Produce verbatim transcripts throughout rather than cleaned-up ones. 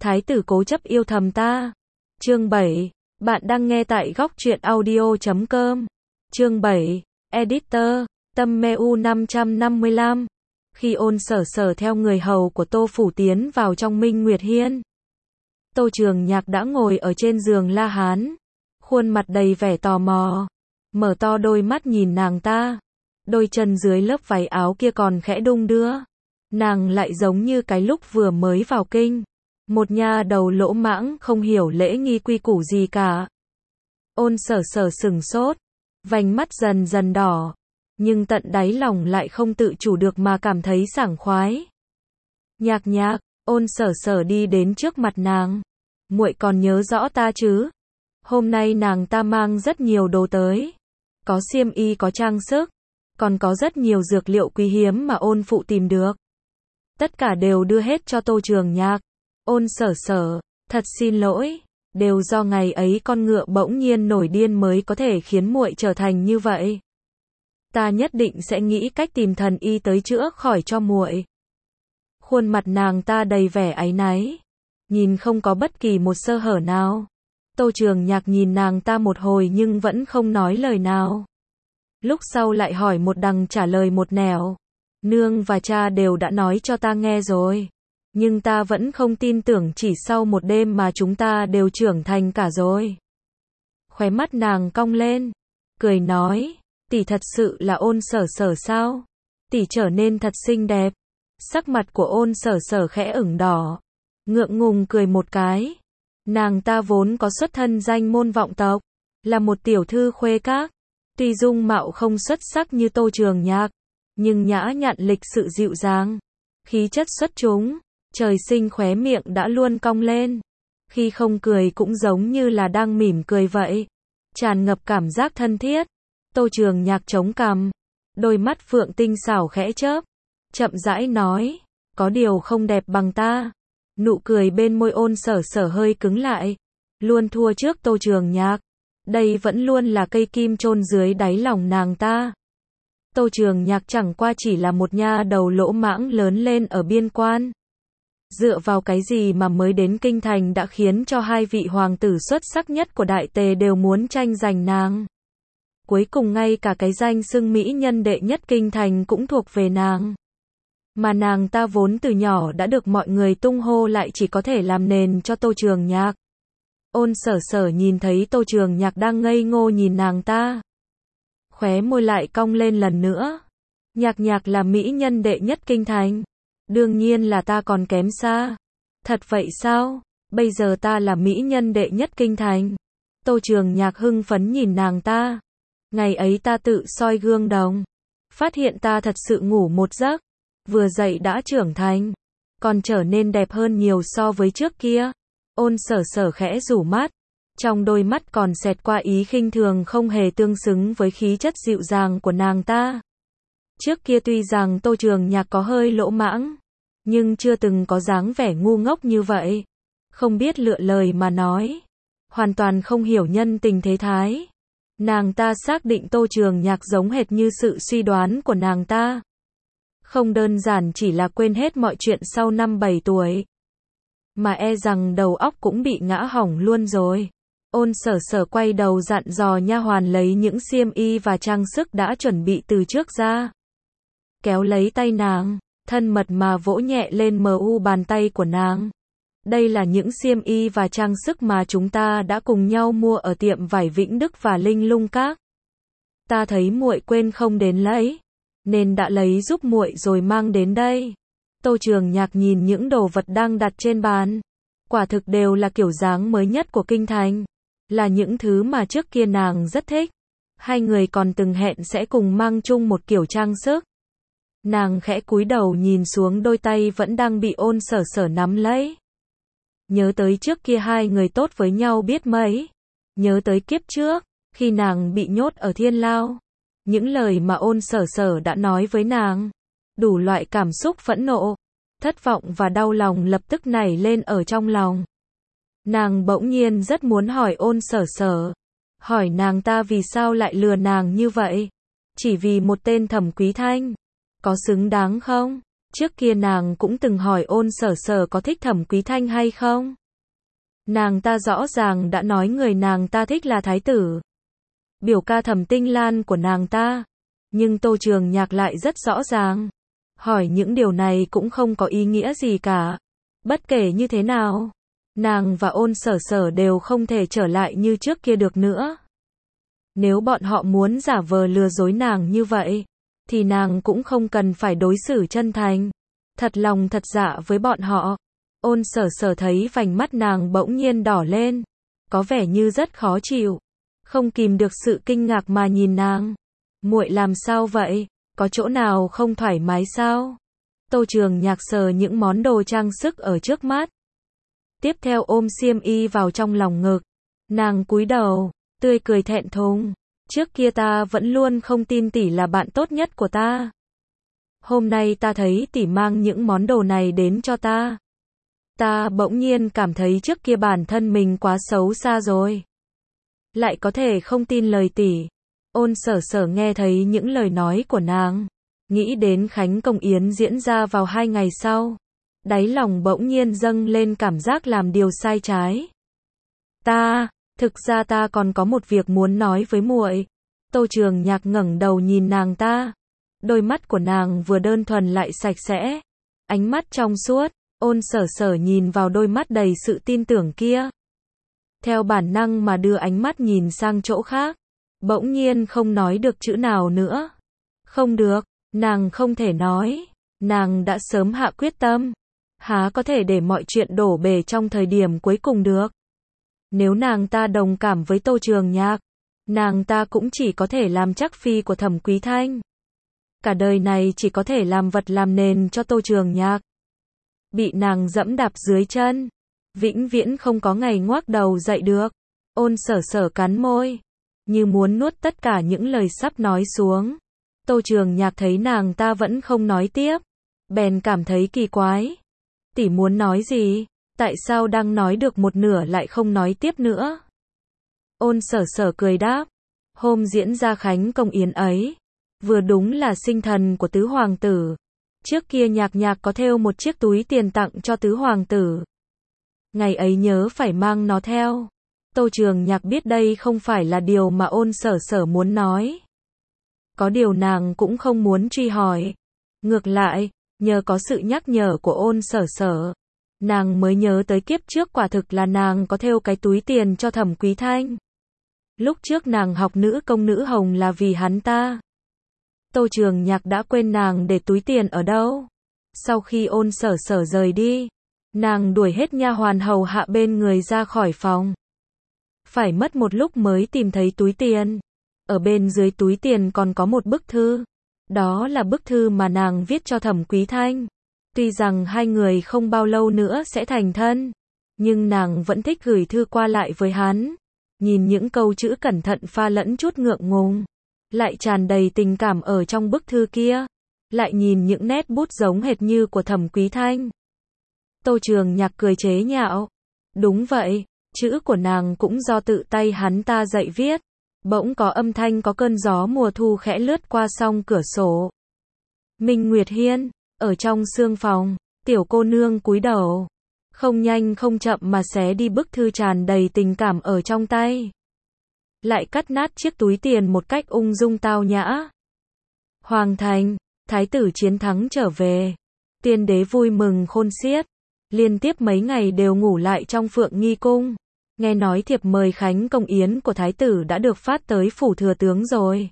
Thái tử cố chấp yêu thầm ta. Chương bảy. Bạn đang nghe tại góc truyện audio chấm com. Chương bảy. Editor. Tâm Meu năm trăm năm mươi lăm. Khi Ôn Sở Sở theo người hầu của Tô Phủ tiến vào trong Minh Nguyệt Hiên, Tô Trường Nhạc đã ngồi ở trên giường La Hán, khuôn mặt đầy vẻ tò mò, mở to đôi mắt nhìn nàng ta. Đôi chân dưới lớp váy áo kia còn khẽ đung đưa. Nàng lại giống như cái lúc vừa mới vào kinh, một nha đầu lỗ mãng không hiểu lễ nghi quy củ gì cả. Ôn Sở Sở sửng sốt, vành mắt dần dần đỏ, nhưng tận đáy lòng lại không tự chủ được mà cảm thấy sảng khoái. Nhạc Nhạc, Ôn Sở Sở đi đến trước mặt nàng. Muội còn nhớ rõ ta chứ? Hôm nay nàng ta mang rất nhiều đồ tới. Có xiêm y, có trang sức, còn có rất nhiều dược liệu quý hiếm mà Ôn phụ tìm được. Tất cả đều đưa hết cho Tô Trường Nhạc. Ôn Sở Sở, thật xin lỗi, đều do ngày ấy con ngựa bỗng nhiên nổi điên mới có thể khiến muội trở thành như vậy. Ta nhất định sẽ nghĩ cách tìm thần y tới chữa khỏi cho muội. Khuôn mặt nàng ta đầy vẻ áy náy, nhìn không có bất kỳ một sơ hở nào. Tô Trường Nhạc nhìn nàng ta một hồi nhưng vẫn không nói lời nào. Lúc sau lại hỏi một đằng trả lời một nẻo. Nương và cha đều đã nói cho ta nghe rồi, nhưng ta vẫn không tin tưởng chỉ sau một đêm mà chúng ta đều trưởng thành cả rồi. Khóe mắt nàng cong lên, cười nói, tỷ thật sự là Ôn Sở Sở sao? Tỷ trở nên thật xinh đẹp. Sắc mặt của Ôn Sở Sở khẽ ửng đỏ, ngượng ngùng cười một cái. Nàng ta vốn có xuất thân danh môn vọng tộc, là một tiểu thư khuê các. Tuy dung mạo không xuất sắc như Tô Trường Nhạc, nhưng nhã nhặn lịch sự dịu dàng, khí chất xuất chúng, trời sinh khóe miệng đã luôn cong lên. Khi không cười cũng giống như là đang mỉm cười vậy, tràn ngập cảm giác thân thiết. Tô Trường Nhạc chống cằm, đôi mắt phượng tinh xảo khẽ chớp, chậm rãi nói, có điều không đẹp bằng ta. Nụ cười bên môi Ôn Sở Sở hơi cứng lại, luôn thua trước Tô Trường Nhạc. Đây vẫn luôn là cây kim chôn dưới đáy lòng nàng ta. Tô Trường Nhạc chẳng qua chỉ là một nha đầu lỗ mãng lớn lên ở biên quan. Dựa vào cái gì mà mới đến kinh thành đã khiến cho hai vị hoàng tử xuất sắc nhất của Đại Tề đều muốn tranh giành nàng. Cuối cùng ngay cả cái danh xưng mỹ nhân đệ nhất kinh thành cũng thuộc về nàng. Mà nàng ta vốn từ nhỏ đã được mọi người tung hô lại chỉ có thể làm nền cho Tô Trường Nhạc. Ôn Sở Sở nhìn thấy Tô Trường Nhạc đang ngây ngô nhìn nàng ta, khóe môi lại cong lên lần nữa. Nhạc Nhạc là mỹ nhân đệ nhất kinh thành, đương nhiên là ta còn kém xa. Thật vậy sao? Bây giờ ta là mỹ nhân đệ nhất kinh thành. Tô Trường Nhạc hưng phấn nhìn nàng ta. Ngày ấy ta tự soi gương đồng, phát hiện ta thật sự ngủ một giấc, vừa dậy đã trưởng thành, còn trở nên đẹp hơn nhiều so với trước kia. Ôn Sở Sở khẽ rủ mắt, trong đôi mắt còn xẹt qua ý khinh thường không hề tương xứng với khí chất dịu dàng của nàng ta. Trước kia tuy rằng Tô Trường Nhạc có hơi lỗ mãng, nhưng chưa từng có dáng vẻ ngu ngốc như vậy, không biết lựa lời mà nói, hoàn toàn không hiểu nhân tình thế thái. Nàng ta xác định Tô Trường Nhạc giống hệt như sự suy đoán của nàng ta, không đơn giản chỉ là quên hết mọi chuyện sau năm bảy tuổi, mà e rằng đầu óc cũng bị ngã hỏng luôn rồi. Ôn Sở Sở quay đầu dặn dò nha hoàn lấy những xiêm y và trang sức đã chuẩn bị từ trước ra, kéo lấy tay nàng, thân mật mà vỗ nhẹ lên mờ u bàn tay của nàng. Đây là những xiêm y và trang sức mà chúng ta đã cùng nhau mua ở tiệm vải Vĩnh Đức và Linh Lung Các. Ta thấy muội quên không đến lấy, nên đã lấy giúp muội rồi mang đến đây. Tô Trường Nhạc nhìn những đồ vật đang đặt trên bàn, quả thực đều là kiểu dáng mới nhất của kinh thành, là những thứ mà trước kia nàng rất thích. Hai người còn từng hẹn sẽ cùng mang chung một kiểu trang sức. Nàng khẽ cúi đầu nhìn xuống đôi tay vẫn đang bị Ôn Sở Sở nắm lấy. Nhớ tới trước kia hai người tốt với nhau biết mấy. Nhớ tới kiếp trước, khi nàng bị nhốt ở thiên lao. Những lời mà Ôn Sở Sở đã nói với nàng. Đủ loại cảm xúc phẫn nộ, thất vọng và đau lòng lập tức nảy lên ở trong lòng. Nàng bỗng nhiên rất muốn hỏi Ôn Sở Sở. Hỏi nàng ta vì sao lại lừa nàng như vậy. Chỉ vì một tên Thẩm Quý Thanh. Có xứng đáng không? Trước kia nàng cũng từng hỏi Ôn Sở Sở có thích Thẩm Quý Thanh hay không. Nàng ta rõ ràng đã nói người nàng ta thích là thái tử, biểu ca Thẩm Tinh Lan của nàng ta. Nhưng Tô Trường Nhạc lại rất rõ ràng, hỏi những điều này cũng không có ý nghĩa gì cả. Bất kể như thế nào, nàng và Ôn Sở Sở đều không thể trở lại như trước kia được nữa. Nếu bọn họ muốn giả vờ lừa dối nàng như vậy, thì nàng cũng không cần phải đối xử chân thành, thật lòng thật dạ với bọn họ. Ôn Sở Sở thấy vành mắt nàng bỗng nhiên đỏ lên, có vẻ như rất khó chịu, không kìm được sự kinh ngạc mà nhìn nàng. Muội làm sao vậy? Có chỗ nào không thoải mái sao? Tô Trường Nhạc sờ những món đồ trang sức ở trước mắt, tiếp theo ôm xiêm y vào trong lòng ngực. Nàng cúi đầu, tươi cười thẹn thùng. Trước kia ta vẫn luôn không tin tỷ là bạn tốt nhất của ta. Hôm nay ta thấy tỷ mang những món đồ này đến cho ta. Ta bỗng nhiên cảm thấy trước kia bản thân mình quá xấu xa rồi. Lại có thể không tin lời tỷ. Ôn Sở Sở nghe thấy những lời nói của nàng, nghĩ đến Khánh Công Yến diễn ra vào hai ngày sau. Đáy lòng bỗng nhiên dâng lên cảm giác làm điều sai trái. Ta, thực ra ta còn có một việc muốn nói với muội. Tô Trường Nhạc ngẩng đầu nhìn nàng ta. Đôi mắt của nàng vừa đơn thuần lại sạch sẽ, ánh mắt trong suốt. Ôn Sở Sở nhìn vào đôi mắt đầy sự tin tưởng kia, theo bản năng mà đưa ánh mắt nhìn sang chỗ khác. Bỗng nhiên không nói được chữ nào nữa. Không được, nàng không thể nói. Nàng đã sớm hạ quyết tâm, há có thể để mọi chuyện đổ bể trong thời điểm cuối cùng được. Nếu nàng ta đồng cảm với Tô Trường Nhạc, nàng ta cũng chỉ có thể làm chắc phi của Thẩm Quý Thanh. Cả đời này chỉ có thể làm vật làm nền cho Tô Trường Nhạc. Bị nàng dẫm đạp dưới chân, vĩnh viễn không có ngày ngoác đầu dậy được. Ôn Sở Sở cắn môi, như muốn nuốt tất cả những lời sắp nói xuống. Tô Trường Nhạc thấy nàng ta vẫn không nói tiếp, bèn cảm thấy kỳ quái. Tỷ muốn nói gì? Tại sao đang nói được một nửa lại không nói tiếp nữa? Ôn Sở Sở cười đáp, hôm diễn ra Khánh Công Yến ấy, vừa đúng là sinh thần của tứ hoàng tử. Trước kia Nhạc Nhạc có thêu một chiếc túi tiền tặng cho tứ hoàng tử. Ngày ấy nhớ phải mang nó theo. Tô Trường Nhạc biết đây không phải là điều mà Ôn Sở Sở muốn nói. Có điều nàng cũng không muốn truy hỏi. Ngược lại, nhờ có sự nhắc nhở của Ôn Sở Sở, nàng mới nhớ tới kiếp trước quả thực là nàng có thêu cái túi tiền cho Thẩm Quý Thanh. Lúc trước nàng học nữ công nữ hồng là vì hắn ta. Tô Trường Nhạc đã quên nàng để túi tiền ở đâu. Sau khi Ôn Sở Sở rời đi, nàng đuổi hết nha hoàn hầu hạ bên người ra khỏi phòng. Phải mất một lúc mới tìm thấy túi tiền. Ở bên dưới túi tiền còn có một bức thư. Đó là bức thư mà nàng viết cho Thẩm Quý Thanh. Tuy rằng hai người không bao lâu nữa sẽ thành thân, nhưng nàng vẫn thích gửi thư qua lại với hắn. Nhìn những câu chữ cẩn thận pha lẫn chút ngượng ngùng, lại tràn đầy tình cảm ở trong bức thư kia. Lại nhìn những nét bút giống hệt như của Thẩm Quý Thanh. Tô Trường Nhạc cười chế nhạo. Đúng vậy, chữ của nàng cũng do tự tay hắn ta dạy viết. Bỗng có âm thanh có cơn gió mùa thu khẽ lướt qua song cửa sổ. Minh Nguyệt Hiên, ở trong sương phòng, tiểu cô nương cúi đầu, không nhanh không chậm mà xé đi bức thư tràn đầy tình cảm ở trong tay. Lại cắt nát chiếc túi tiền một cách ung dung tao nhã. Hoàng thành, thái tử chiến thắng trở về. Tiên đế vui mừng khôn xiết. Liên tiếp mấy ngày đều ngủ lại trong Phượng Nghi Cung. Nghe nói thiệp mời Khánh Công Yến của thái tử đã được phát tới phủ thừa tướng rồi.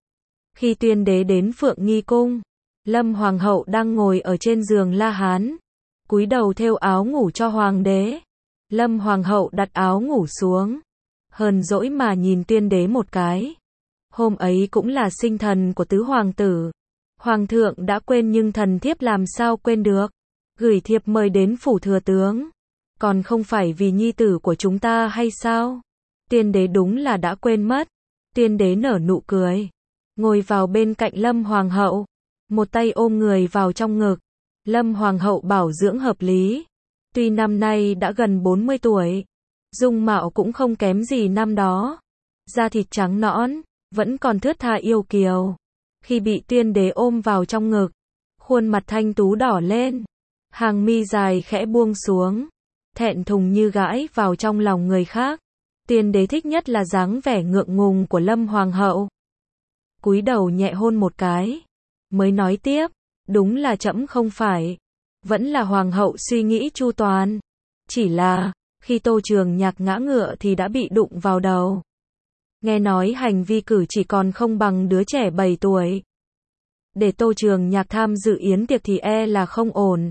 Khi tuyên đế đến Phượng Nghi Cung, Lâm Hoàng hậu đang ngồi ở trên giường La Hán, cúi đầu thêu áo ngủ cho hoàng đế. Lâm Hoàng hậu đặt áo ngủ xuống, hờn dỗi mà nhìn tuyên đế một cái. Hôm ấy cũng là sinh thần của tứ hoàng tử. Hoàng thượng đã quên nhưng thần thiếp làm sao quên được. Gửi thiệp mời đến phủ thừa tướng, còn không phải vì nhi tử của chúng ta hay sao? Tuyên đế đúng là đã quên mất. Tuyên đế nở nụ cười, ngồi vào bên cạnh Lâm Hoàng hậu, một tay ôm người vào trong ngực. Lâm Hoàng hậu bảo dưỡng hợp lý. Tuy năm nay đã gần bốn mươi tuổi, dung mạo cũng không kém gì năm đó. Da thịt trắng nõn, vẫn còn thướt tha yêu kiều. Khi bị tuyên đế ôm vào trong ngực, Khuôn mặt thanh tú đỏ lên, hàng mi dài khẽ buông xuống, thẹn thùng như gãi vào trong lòng người khác. Tiên đế thích nhất là dáng vẻ ngượng ngùng của Lâm Hoàng hậu. Cúi đầu nhẹ hôn một cái, mới nói tiếp, đúng là trẫm không phải, vẫn là Hoàng hậu suy nghĩ chu toàn. Chỉ là, khi Tô Trường Nhạc ngã ngựa thì đã bị đụng vào đầu. Nghe nói hành vi cử chỉ còn không bằng đứa trẻ bảy tuổi. Để Tô Trường Nhạc tham dự yến tiệc thì e là không ổn.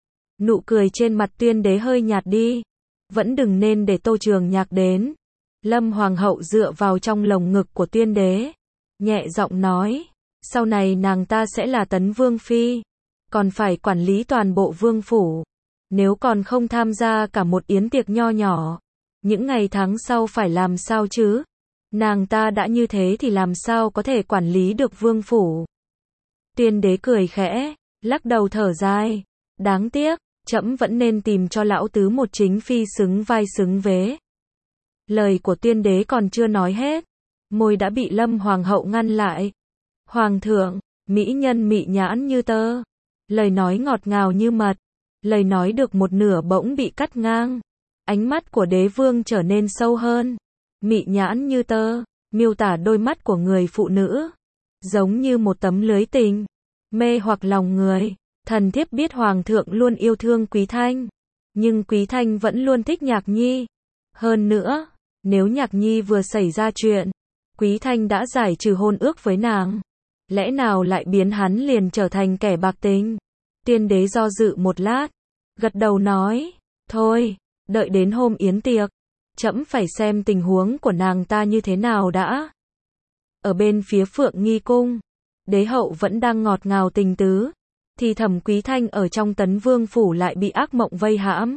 Nụ cười trên mặt Tuyên đế hơi nhạt đi. Vẫn đừng nên để Tô Trường Nhạc đến. Lâm Hoàng hậu dựa vào trong lồng ngực của Tuyên đế, nhẹ giọng nói, sau này nàng ta sẽ là Tấn Vương Phi, còn phải quản lý toàn bộ vương phủ. Nếu còn không tham gia cả một yến tiệc nho nhỏ, những ngày tháng sau phải làm sao chứ? Nàng ta đã như thế thì làm sao có thể quản lý được vương phủ? Tuyên đế cười khẽ, lắc đầu thở dài, đáng tiếc, trẫm vẫn nên tìm cho lão tứ một chính phi xứng vai xứng vế. Lời của Tuyên đế còn chưa nói hết, môi đã bị Lâm Hoàng hậu ngăn lại. Hoàng thượng, mỹ nhân mị nhãn như tơ, lời nói ngọt ngào như mật, lời nói được một nửa bỗng bị cắt ngang. Ánh mắt của đế vương trở nên sâu hơn. Mị nhãn như tơ, miêu tả đôi mắt của người phụ nữ, giống như một tấm lưới tình, mê hoặc lòng người. Thần thiếp biết Hoàng thượng luôn yêu thương Quý Thanh, nhưng Quý Thanh vẫn luôn thích Nhạc Nhi. Hơn nữa, nếu Nhạc Nhi vừa xảy ra chuyện, Quý Thanh đã giải trừ hôn ước với nàng, lẽ nào lại biến hắn liền trở thành kẻ bạc tình? Tuyên đế do dự một lát, gật đầu nói, thôi, đợi đến hôm yến tiệc, trẫm phải xem tình huống của nàng ta như thế nào đã. Ở bên phía Phượng Nghi cung, đế hậu vẫn đang ngọt ngào tình tứ, thì thẩm Quý Thanh ở trong Tấn Vương phủ lại bị ác mộng vây hãm.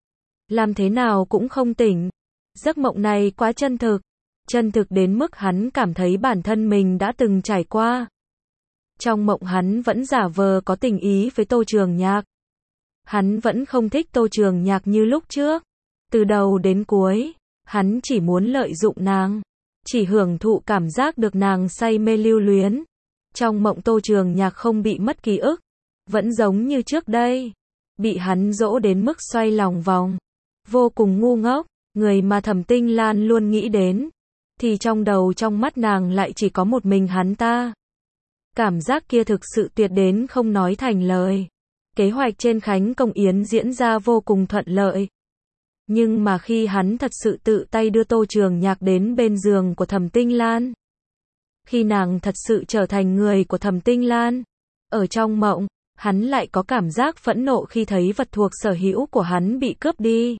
Làm thế nào cũng không tỉnh. Giấc mộng này quá chân thực, chân thực đến mức hắn cảm thấy bản thân mình đã từng trải qua. Trong mộng hắn vẫn giả vờ có tình ý với Tô Trường Nhạc. Hắn vẫn không thích Tô Trường Nhạc như lúc trước. Từ đầu đến cuối, hắn chỉ muốn lợi dụng nàng, chỉ hưởng thụ cảm giác được nàng say mê lưu luyến. Trong mộng Tô Trường Nhạc không bị mất ký ức, vẫn giống như trước đây, bị hắn dỗ đến mức xoay lòng vòng, vô cùng ngu ngốc. Người mà Thẩm Tinh Lan luôn nghĩ đến, thì trong đầu trong mắt nàng lại chỉ có một mình hắn ta. Cảm giác kia thực sự tuyệt đến không nói thành lời. Kế hoạch trên Khánh Công Yến diễn ra vô cùng thuận lợi. Nhưng mà khi hắn thật sự tự tay đưa Tô Trường Nhạc đến bên giường của Thẩm Tinh Lan, khi nàng thật sự trở thành người của Thẩm Tinh Lan, ở trong mộng, hắn lại có cảm giác phẫn nộ khi thấy vật thuộc sở hữu của hắn bị cướp đi.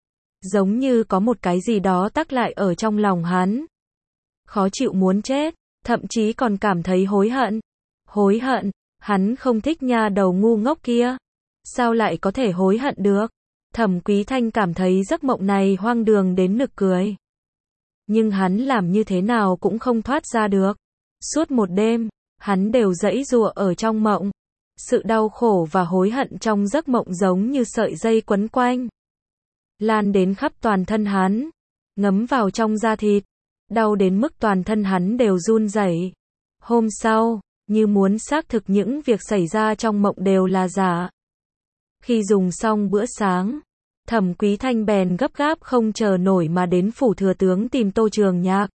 Giống như có một cái gì đó tắc lại ở trong lòng hắn. Khó chịu muốn chết, thậm chí còn cảm thấy hối hận. Hối hận, hắn không thích nha đầu ngu ngốc kia. Sao lại có thể hối hận được? Thẩm Quý Thanh cảm thấy giấc mộng này hoang đường đến nực cười. Nhưng hắn làm như thế nào cũng không thoát ra được. Suốt một đêm, hắn đều giãy giụa ở trong mộng. Sự đau khổ và hối hận trong giấc mộng giống như sợi dây quấn quanh, lan đến khắp toàn thân hắn, ngấm vào trong da thịt, đau đến mức toàn thân hắn đều run rẩy. Hôm sau, như muốn xác thực những việc xảy ra trong mộng đều là giả. Khi dùng xong bữa sáng, Thẩm Quý Thanh bèn gấp gáp không chờ nổi mà đến phủ thừa tướng tìm Tô Trường Nhạc.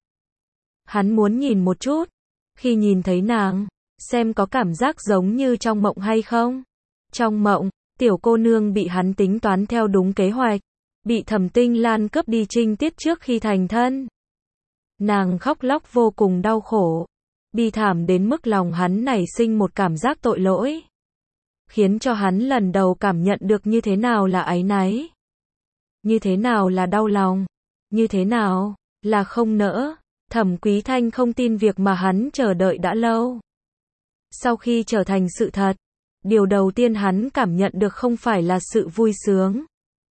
Hắn muốn nhìn một chút, khi nhìn thấy nàng, xem có cảm giác giống như trong mộng hay không. Trong mộng, tiểu cô nương bị hắn tính toán theo đúng kế hoạch, bị Thẩm Tinh Lan cướp đi trinh tiết trước khi thành thân. Nàng khóc lóc vô cùng đau khổ, bi thảm đến mức lòng hắn nảy sinh một cảm giác tội lỗi, khiến cho hắn lần đầu cảm nhận được như thế nào là áy náy, như thế nào là đau lòng, như thế nào là không nỡ. Thẩm Quý Thanh không tin việc mà hắn chờ đợi đã lâu. Sau khi trở thành sự thật, điều đầu tiên hắn cảm nhận được không phải là sự vui sướng,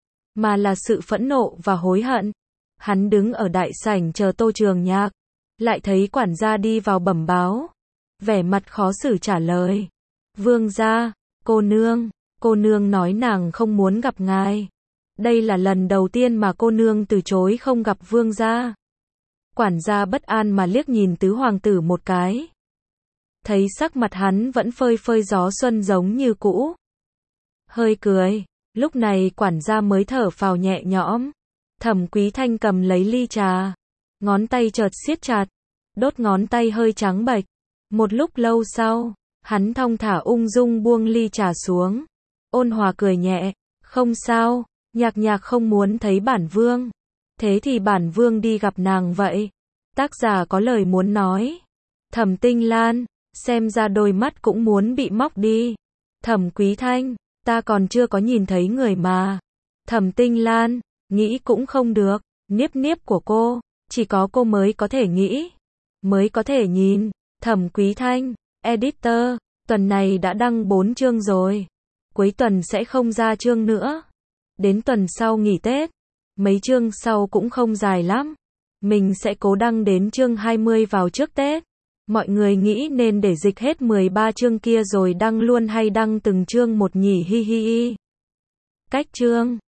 mà là sự phẫn nộ và hối hận. Hắn đứng ở đại sảnh chờ Tô Trường Nhạc, lại thấy quản gia đi vào bẩm báo, vẻ mặt khó xử trả lời. Vương gia, cô nương, cô nương nói nàng không muốn gặp ngài. Đây là lần đầu tiên mà cô nương từ chối không gặp vương gia. Quản gia bất an mà liếc nhìn tứ hoàng tử một cái. thấy sắc mặt hắn vẫn phơi phơi gió xuân giống như cũ. Hơi cười, lúc này quản gia mới thở phào nhẹ nhõm. Thẩm Quý Thanh cầm lấy ly trà, ngón tay chợt siết chặt, đốt ngón tay hơi trắng bệch. Một lúc lâu sau, hắn thong thả ung dung buông ly trà xuống, ôn hòa cười nhẹ, không sao, Nhạc Nhạc không muốn thấy bản vương. Thế thì bản vương đi gặp nàng vậy. Tác giả có lời muốn nói. Thẩm Tinh Lan, xem ra đôi mắt cũng muốn bị móc đi. Thẩm Quý Thanh, ta còn chưa có nhìn thấy người mà. Thẩm Tinh Lan, nghĩ cũng không được, niếp niếp của cô, chỉ có cô mới có thể nghĩ, mới có thể nhìn. Thẩm Quý Thanh, editor, tuần này đã đăng bốn chương rồi. Cuối tuần sẽ không ra chương nữa. Đến tuần sau nghỉ Tết, mấy chương sau cũng không dài lắm. Mình sẽ cố đăng đến chương hai mươi vào trước Tết. Mọi người nghĩ nên để dịch hết mười ba chương kia rồi đăng luôn hay đăng từng chương một nhỉ, hi hi hi. Cách chương